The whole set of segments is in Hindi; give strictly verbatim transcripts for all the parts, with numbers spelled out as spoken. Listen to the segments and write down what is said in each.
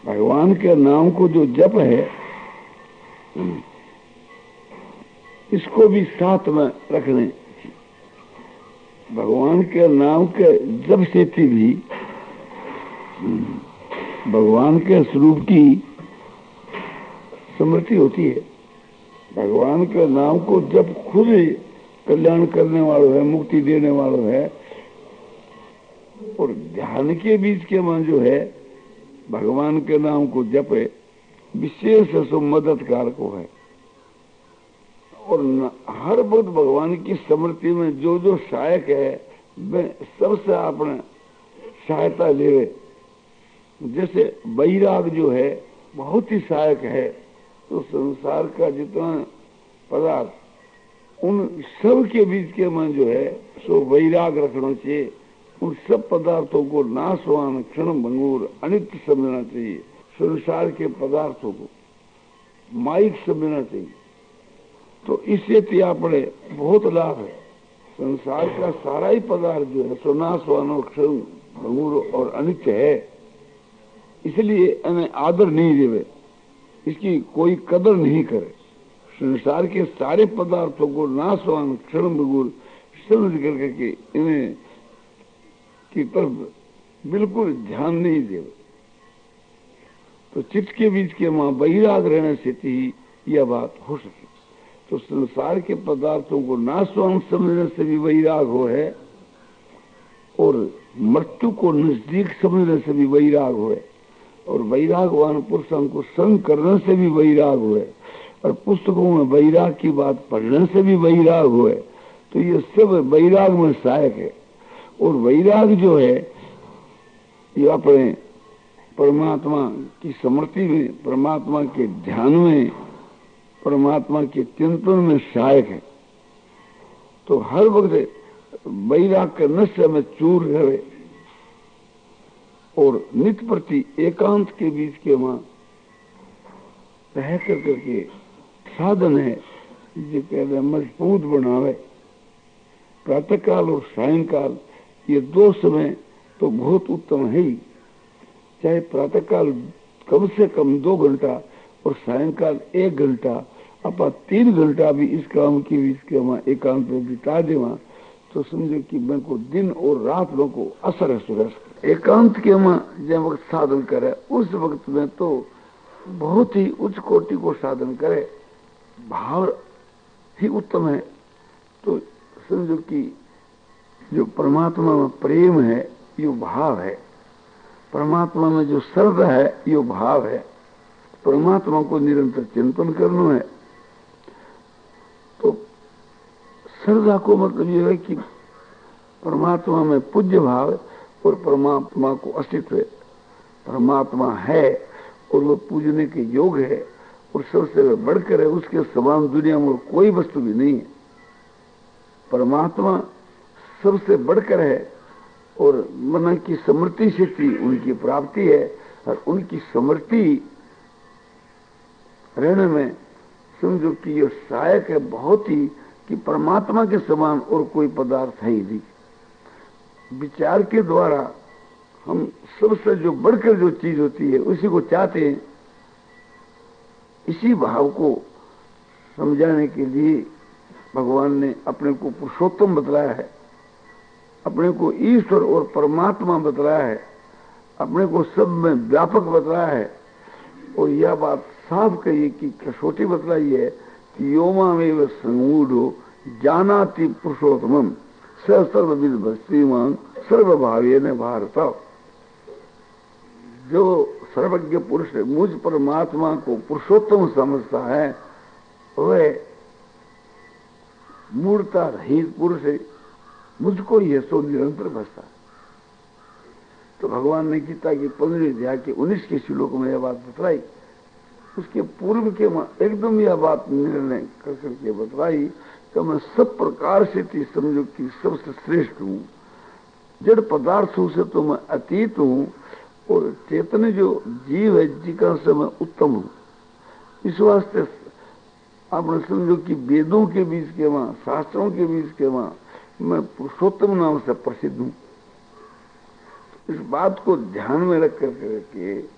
भगवान के नाम को जो जप है इसको भी साथ में रखने। भगवान के नाम के जप से भी भगवान के स्वरूप की स्मृति होती है। भगवान के नाम को जब खुद ही कल्याण करने वाला है, मुक्ति देने वाला है, और ध्यान के बीच के मन जो है भगवान के नाम को जपे विशेष सो मददगार को है। और हर वक्त भगवान की स्मृति में जो जो सहायक है वे सबसे आपने सहायता ले। जैसे वैराग जो है बहुत ही सहायक है, तो संसार का जितना पदार्थ उन सब के बीच के मन जो है सो वैराग रखना चाहिए। उन सब पदार्थों को नाशवान क्षण भंगुर अनित्य समझना चाहिए। संसार के पदार्थों को माइक समझना चाहिए। तो इससे तिया पड़े बहुत लाभ है। संसार का सारा ही पदार्थ जो है सो नाशवान और क्षण भंगुर और अनित्य है, इसलिए इन्हें आदर नहीं देवे, इसकी कोई कदर नहीं करे। संसार के सारे पदार्थों को नाशवान क्षण भंगुर समझ करके इन्हें की तरफ बिल्कुल ध्यान नहीं देवे। तो चित्त के बीच के मां वैराग रहने से ही यह बात हो सके। तो संसार के पदार्थों को नाशवान समझने से भी वैराग हो है, और मृत्यु को नजदीक समझने से भी वैराग हो है, और वैरागवान पुरुषों को संग करने से भी वैराग हो है, और पुस्तकों में वैराग की बात पढ़ने से भी वैराग हो है। तो ये सब वैराग में सहायक है। और वैराग जो है ये अपने परमात्मा की स्मृति में, परमात्मा के ध्यान में, परमात्मा के चिंतन में सहायक है। तो हर वक्त वैराग करने से हमें चूर रहे, और नित्य प्रति एकांत के बीच के वहां रह कर करके साधन है जो कहते मजबूत बनावे। प्रातःकाल और सायंकाल ये दो समय तो बहुत उत्तम है ही। चाहे प्रातःकाल कम से कम दो घंटा और सायंकाल एक घंटा, अपा तीन घंटा भी इस काम की बीच के वहां एकांत में बिता दे वहां, तो समझो कि मैं को दिन और रात में को असर है सुरस। एकांत के वहां जब वक्त साधन करे उस वक्त में तो बहुत ही उच्च कोटि को साधन करे, भाव ही उत्तम है। तो समझो कि जो परमात्मा में प्रेम है ये भाव है, परमात्मा में जो श्रद्धा है ये भाव है, परमात्मा को निरंतर चिंतन करना है। तो श्रद्धा को मतलब ये है कि परमात्मा में पूज्य भाव है और परमात्मा को अस्तित्व है। परमात्मा है और वो पूजने के योग है, और सबसे बढ़कर है, उसके समान दुनिया में कोई वस्तु भी नहीं है। परमात्मा सबसे बढ़कर है, और मन की समृद्धि शक्ति उनकी प्राप्ति है, और उनकी समृद्धि रहने में समझो कि ये सहायक है बहुत ही, कि परमात्मा के समान और कोई पदार्थ है ही नहीं। विचार के द्वारा हम सबसे जो बढ़कर जो चीज होती है उसी को चाहते हैं। इसी भाव को समझाने के लिए भगवान ने अपने को पुरुषोत्तम बतलाया है, अपने को ईश्वर और परमात्मा बतलाया है, अपने को सब में व्यापक बतलाया है। और यह बात साफ कही कि कसौटी बतलाई है कि योमामेव संगूढ़ो जानाति पुरुषोत्तमम स सर्वविद भक्तिमान सर्वभावेन भारत। जो सर्वज्ञ पुरुष मुझ परमात्मा को पुरुषोत्तम समझता है वह मूर्ता रहित पुरुष है, मुझको यह सो निरंतर भजता है। तो भगवान ने गीता की पंद्रहवीं अध्याय के उन्नीस के श्लोक में यह बात बतलाई। उसके पूर्व के एकदम यह बात निर्णय कर करके बतलाई कि मैं सब प्रकार से थी समझो कि सबसे श्रेष्ठ हूं, जड़ पदार्थों से तो मैं अतीत हूं, और चेतन जो जीव है जिका से मैं उत्तम हूं। इस वास्ते आपने समझो कि वेदों के बीच के वहां, शास्त्रों के बीच के वहां मैं पुरुषोत्तम नाम से प्रसिद्ध हूं। इस बात को ध्यान में रख करके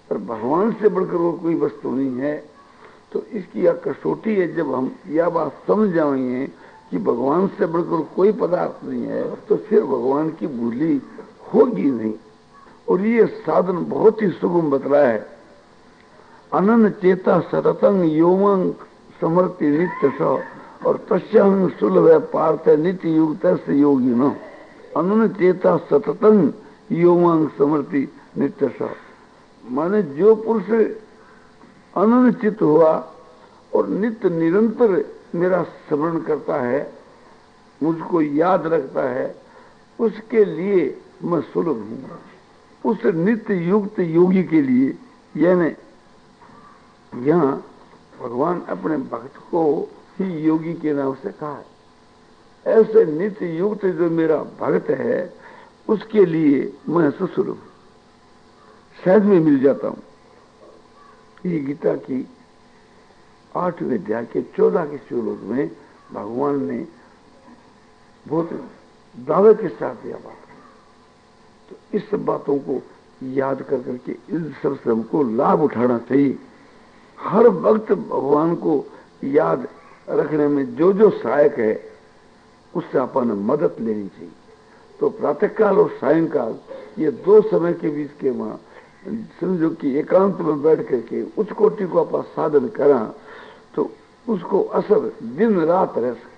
और भगवान से बढ़कर वो कोई वस्तु नहीं है। तो इसकी यह कसौटी है, जब हम यह बात समझ जाएंगे कि भगवान से बढ़कर कोई पदार्थ नहीं है, तो फिर भगवान की भूली होगी नहीं। और ये साधन बहुत ही सुगम बतलाया है। अनन चेता सततंग योमंग समर्ति नित्य स और तस्यांग सुलभ पार्थ नित्य युक्त से योगी न। अनन चेता सततंग योमंग समर्ति नित्य स, माने जो पुरुष अनन्चित हुआ और नित्य निरंतर मेरा स्मरण करता है, मुझको याद रखता है, उसके लिए मैं सुलभ हूँ। उस नित्य युक्त योगी के लिए, यानी यहाँ भगवान अपने भक्त को ही योगी के नाम से कहा है। ऐसे नित्य युक्त जो मेरा भक्त है, उसके लिए मैं सुलभ हूँ, सहज में मिल जाता हूँ। ये गीता की आठवें अध्याय के चौदह के श्लोक में भगवान ने बहुत दावे के साथ यह बात की। तो इस सब बातों को याद कर करके इन सब से हमको लाभ उठाना चाहिए। हर वक्त भगवान को याद रखने में जो जो सहायक है, उससे अपन मदद लेनी चाहिए। तो प्रातःकाल और सायंकाल ये दो समय के बीच के वहां समझो कि एकांत में बैठ करके उच्च कोटि को अपना साधन करा, तो उसको असर दिन रात रह सकता।